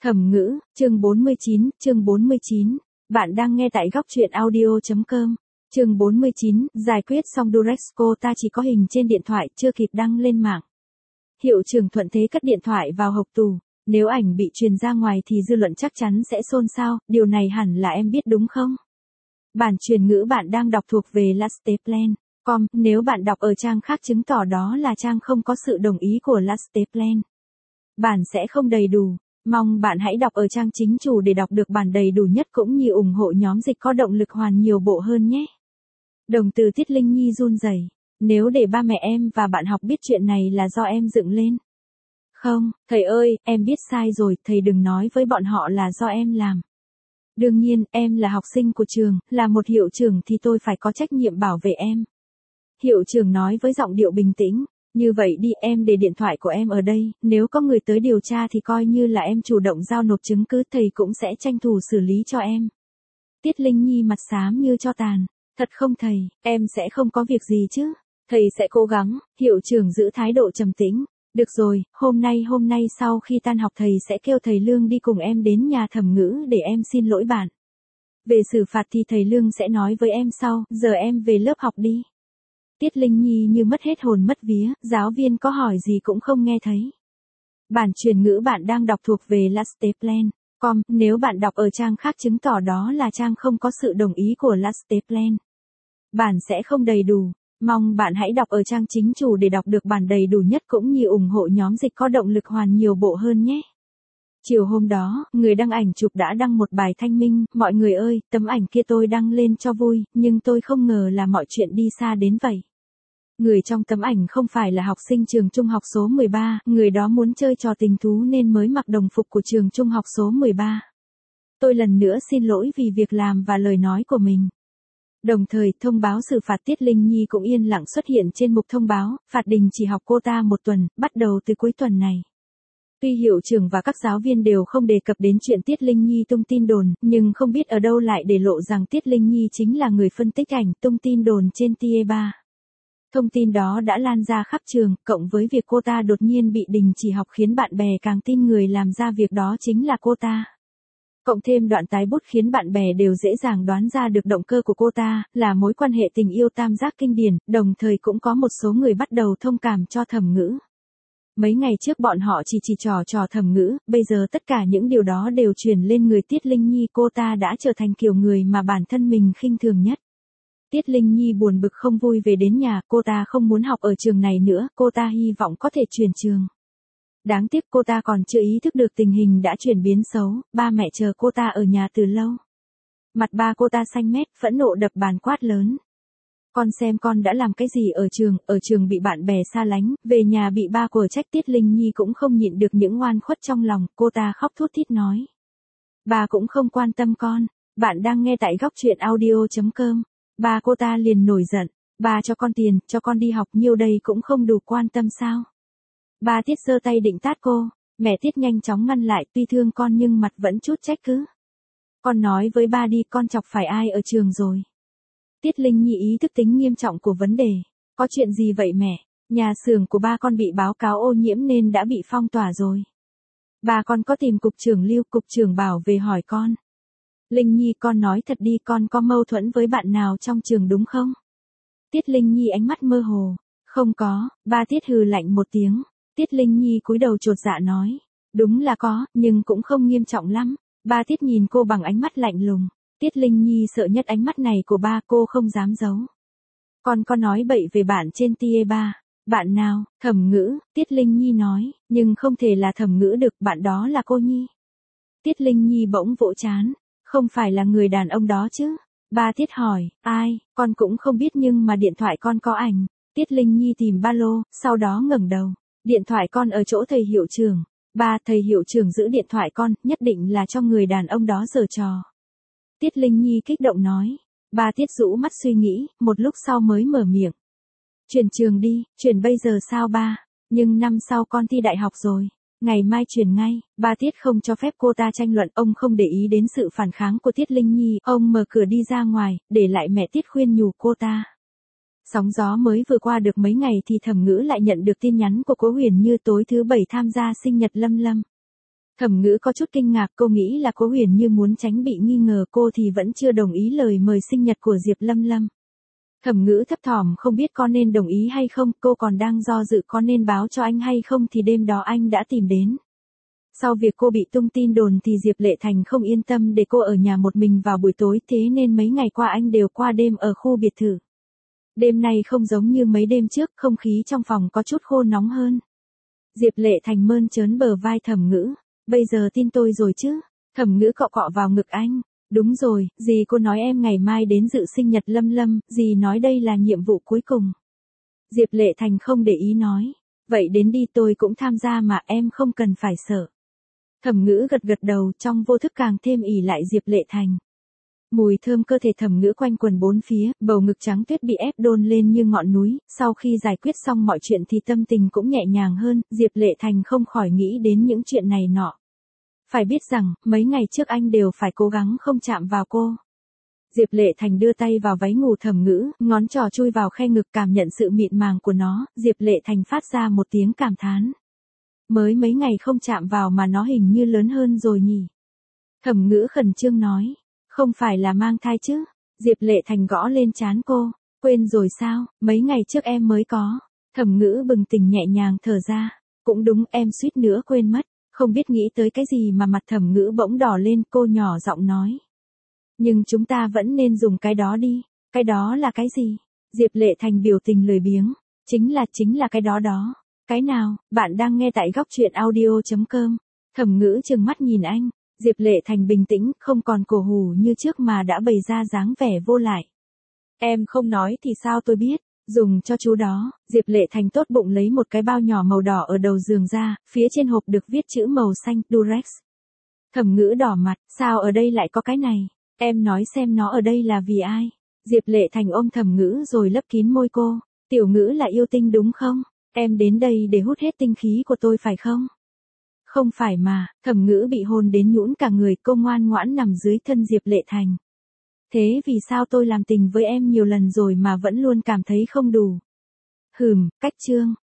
Thẩm ngữ, chương 49. Bạn đang nghe tại góc truyện audio.com. Chương 49, giải quyết xong Durex ta chỉ có hình trên điện thoại, chưa kịp đăng lên mạng. Hiệu trưởng thuận thế cất điện thoại vào hộc tủ. Nếu ảnh bị truyền ra ngoài thì dư luận chắc chắn sẽ xôn xao, điều này hẳn là em biết đúng không? Bản truyền ngữ bạn đang đọc thuộc về Lasteplan.com, nếu bạn đọc ở trang khác chứng tỏ đó là trang không có sự đồng ý của Lasteplan. Bản sẽ không đầy đủ. Mong bạn hãy đọc ở trang chính chủ để đọc được bản đầy đủ nhất cũng như ủng hộ nhóm dịch có động lực hoàn nhiều bộ hơn nhé. Đồng từ Tiết Linh Nhi run rẩy. Nếu để ba mẹ em và bạn học biết chuyện này là do em dựng lên. Không, thầy ơi, em biết sai rồi, thầy đừng nói với bọn họ là do em làm. Đương nhiên, em là học sinh của trường, là một hiệu trưởng thì tôi phải có trách nhiệm bảo vệ em. Hiệu trưởng nói với giọng điệu bình tĩnh. Như vậy đi, em để điện thoại của em ở đây, nếu có người tới điều tra thì coi như là em chủ động giao nộp chứng cứ, thầy cũng sẽ tranh thủ xử lý cho em. Tiết Linh Nhi mặt xám như tro tàn. Thật không thầy, em sẽ không có việc gì chứ. Thầy sẽ cố gắng, hiệu trưởng giữ thái độ trầm tĩnh. Được rồi, hôm nay sau khi tan học thầy sẽ kêu thầy Lương đi cùng em đến nhà Thẩm Ngữ để em xin lỗi bạn. Về xử phạt thì thầy Lương sẽ nói với em sau, giờ em về lớp học đi. Tiết Linh Nhi như mất hết hồn mất vía, giáo viên có hỏi gì cũng không nghe thấy. Bản truyền ngữ bạn đang đọc thuộc về Lasteplan.com, nếu bạn đọc ở trang khác chứng tỏ đó là trang không có sự đồng ý của Lasteplan. Bản sẽ không đầy đủ. Mong bạn hãy đọc ở trang chính chủ để đọc được bản đầy đủ nhất cũng như ủng hộ nhóm dịch có động lực hoàn nhiều bộ hơn nhé. Chiều hôm đó, người đăng ảnh chụp đã đăng một bài thanh minh, mọi người ơi, tấm ảnh kia tôi đăng lên cho vui, nhưng tôi không ngờ là mọi chuyện đi xa đến vậy. Người trong tấm ảnh không phải là học sinh trường trung học số 13, người đó muốn chơi trò tình thú nên mới mặc đồng phục của trường trung học số 13. Tôi lần nữa xin lỗi vì việc làm và lời nói của mình. Đồng thời, thông báo xử phạt Tiết Linh Nhi cũng yên lặng xuất hiện trên mục thông báo, phạt đình chỉ học cô ta 1 tuần, bắt đầu từ cuối tuần này. Tuy hiệu trưởng và các giáo viên đều không đề cập đến chuyện Tiết Linh Nhi tung tin đồn, nhưng không biết ở đâu lại để lộ rằng Tiết Linh Nhi chính là người phân tích ảnh tung tin đồn trên TIE3. Thông tin đó đã lan ra khắp trường, cộng với việc cô ta đột nhiên bị đình chỉ học khiến bạn bè càng tin người làm ra việc đó chính là cô ta. Cộng thêm đoạn tái bút khiến bạn bè đều dễ dàng đoán ra được động cơ của cô ta, là mối quan hệ tình yêu tam giác kinh điển, đồng thời cũng có một số người bắt đầu thông cảm cho Thẩm Ngữ. Mấy ngày trước bọn họ chỉ trò Thẩm Ngữ, bây giờ tất cả những điều đó đều truyền lên người Tiết Linh Nhi, cô ta đã trở thành kiểu người mà bản thân mình khinh thường nhất. Tiết Linh Nhi buồn bực không vui về đến nhà, cô ta không muốn học ở trường này nữa, cô ta hy vọng có thể chuyển trường. Đáng tiếc cô ta còn chưa ý thức được tình hình đã chuyển biến xấu, ba mẹ chờ cô ta ở nhà từ lâu. Mặt ba cô ta xanh mét, phẫn nộ đập bàn quát lớn. Con xem con đã làm cái gì ở trường bị bạn bè xa lánh, về nhà bị ba quở trách. Tiết Linh Nhi cũng không nhịn được những oan khuất trong lòng, cô ta khóc thút thít nói. Bà cũng không quan tâm con, bạn đang nghe tại góc truyện audio.com. Ba cô ta liền nổi giận, ba cho con tiền, cho con đi học nhiêu đây cũng không đủ quan tâm sao? Ba Tiết giơ tay định tát cô, mẹ Tiết nhanh chóng ngăn lại, tuy thương con nhưng mặt vẫn chút trách cứ. Con nói với ba đi, con chọc phải ai ở trường rồi? Tiết Linh Nhi ý thức tính nghiêm trọng của vấn đề. Có chuyện gì vậy mẹ? Nhà xưởng của ba con bị báo cáo ô nhiễm nên đã bị phong tỏa rồi. Ba con có tìm cục trưởng Lưu, cục trưởng bảo về hỏi con. Linh Nhi, con nói thật đi, con có mâu thuẫn với bạn nào trong trường đúng không? Tiết Linh Nhi ánh mắt mơ hồ. Không có, ba Tiết hừ lạnh một tiếng. Tiết Linh Nhi cúi đầu chột dạ nói. Đúng là có, nhưng cũng không nghiêm trọng lắm. Ba Tiết nhìn cô bằng ánh mắt lạnh lùng. Tiết Linh Nhi sợ nhất ánh mắt này của ba, cô không dám giấu. Con có nói bậy về bạn trên TIE3. Bạn nào? Thẩm Ngữ, Tiết Linh Nhi nói, nhưng không thể là Thẩm Ngữ được, bạn đó là cô Nhi. Tiết Linh Nhi bỗng vỗ trán. Không phải là người đàn ông đó chứ? Ba Tiết hỏi, ai, con cũng không biết nhưng mà điện thoại con có ảnh. Tiết Linh Nhi tìm ba lô, sau đó ngẩng đầu. Điện thoại con ở chỗ thầy hiệu trưởng. Ba, thầy hiệu trưởng giữ điện thoại con, nhất định là cho người đàn ông đó giở trò. Tiết Linh Nhi kích động nói. Ba Tiết rũ mắt suy nghĩ, một lúc sau mới mở miệng. Chuyển trường đi, chuyển bây giờ sao ba? Nhưng năm sau con thi đại học rồi. Ngày mai chuyển ngay. Ba Tiết không cho phép cô ta tranh luận, ông không để ý đến sự phản kháng của Tiết Linh Nhi, ông mở cửa đi ra ngoài, để lại mẹ Tiết khuyên nhủ cô ta. Sóng gió mới vừa qua được mấy ngày thì Thẩm Ngữ lại nhận được tin nhắn của Cố Huyền Như tối thứ 7 tham gia sinh nhật Lâm Lâm. Thẩm Ngữ có chút kinh ngạc, cô nghĩ là Cố Huyền Như muốn tránh bị nghi ngờ cô thì vẫn chưa đồng ý lời mời sinh nhật của Diệp Lâm Lâm. Thẩm Ngữ thấp thỏm không biết có nên đồng ý hay không, cô còn đang do dự có nên báo cho anh hay không thì đêm đó anh đã tìm đến. Sau việc cô bị tung tin đồn thì Diệp Lệ Thành không yên tâm để cô ở nhà một mình vào buổi tối, thế nên mấy ngày qua anh đều qua đêm ở khu biệt thự. Đêm nay không giống như mấy đêm trước, không khí trong phòng có chút khô nóng hơn. Diệp Lệ Thành mơn trớn bờ vai Thẩm Ngữ. Bây giờ tin tôi rồi chứ? Thẩm Ngữ cọ cọ vào ngực anh. Đúng rồi, dì cô nói em ngày mai đến dự sinh nhật Lâm Lâm, dì nói đây là nhiệm vụ cuối cùng. Diệp Lệ Thành không để ý nói. Vậy đến đi, tôi cũng tham gia mà, em không cần phải sợ. Thẩm Ngữ gật gật đầu, trong vô thức càng thêm ỷ lại Diệp Lệ Thành. Mùi thơm cơ thể Thẩm Ngữ quanh quần bốn phía, bầu ngực trắng tuyết bị ép đôn lên như ngọn núi, sau khi giải quyết xong mọi chuyện thì tâm tình cũng nhẹ nhàng hơn, Diệp Lệ Thành không khỏi nghĩ đến những chuyện này nọ. Phải biết rằng, mấy ngày trước anh đều phải cố gắng không chạm vào cô. Diệp Lệ Thành đưa tay vào váy ngủ Thẩm Ngữ, ngón trỏ chui vào khe ngực cảm nhận sự mịn màng của nó, Diệp Lệ Thành phát ra một tiếng cảm thán. Mới mấy ngày không chạm vào mà nó hình như lớn hơn rồi nhỉ. Thẩm Ngữ khẩn trương nói. Không phải là mang thai chứ? Diệp Lệ Thành gõ lên trán cô. Quên rồi sao, mấy ngày trước em mới có. Thẩm Ngữ bừng tỉnh nhẹ nhàng thở ra. Cũng đúng, em suýt nữa quên mất. Không biết nghĩ tới cái gì mà mặt Thẩm Ngữ bỗng đỏ lên, cô nhỏ giọng nói. Nhưng chúng ta vẫn nên dùng cái đó đi. Cái đó là cái gì? Diệp Lệ Thành biểu tình lười biếng. Chính là cái đó đó. Cái nào? Bạn đang nghe tại góc truyện audio.com. Thẩm Ngữ trừng mắt nhìn anh. Diệp Lệ Thành bình tĩnh, không còn cổ hủ như trước mà đã bày ra dáng vẻ vô lại. Em không nói thì sao tôi biết, dùng cho chú đó. Diệp Lệ Thành tốt bụng lấy một cái bao nhỏ màu đỏ ở đầu giường ra, phía trên hộp được viết chữ màu xanh, Durex. Thẩm Ngữ đỏ mặt, sao ở đây lại có cái này? Em nói xem nó ở đây là vì ai? Diệp Lệ Thành ôm Thẩm Ngữ rồi lấp kín môi cô. Tiểu Ngữ là yêu tinh đúng không? Em đến đây để hút hết tinh khí của tôi phải không? Không phải mà, Thẩm Ngữ bị hôn đến nhũn cả người, cô ngoan ngoãn nằm dưới thân Diệp Lệ Thành. Thế vì sao tôi làm tình với em nhiều lần rồi mà vẫn luôn cảm thấy không đủ? Cách chương.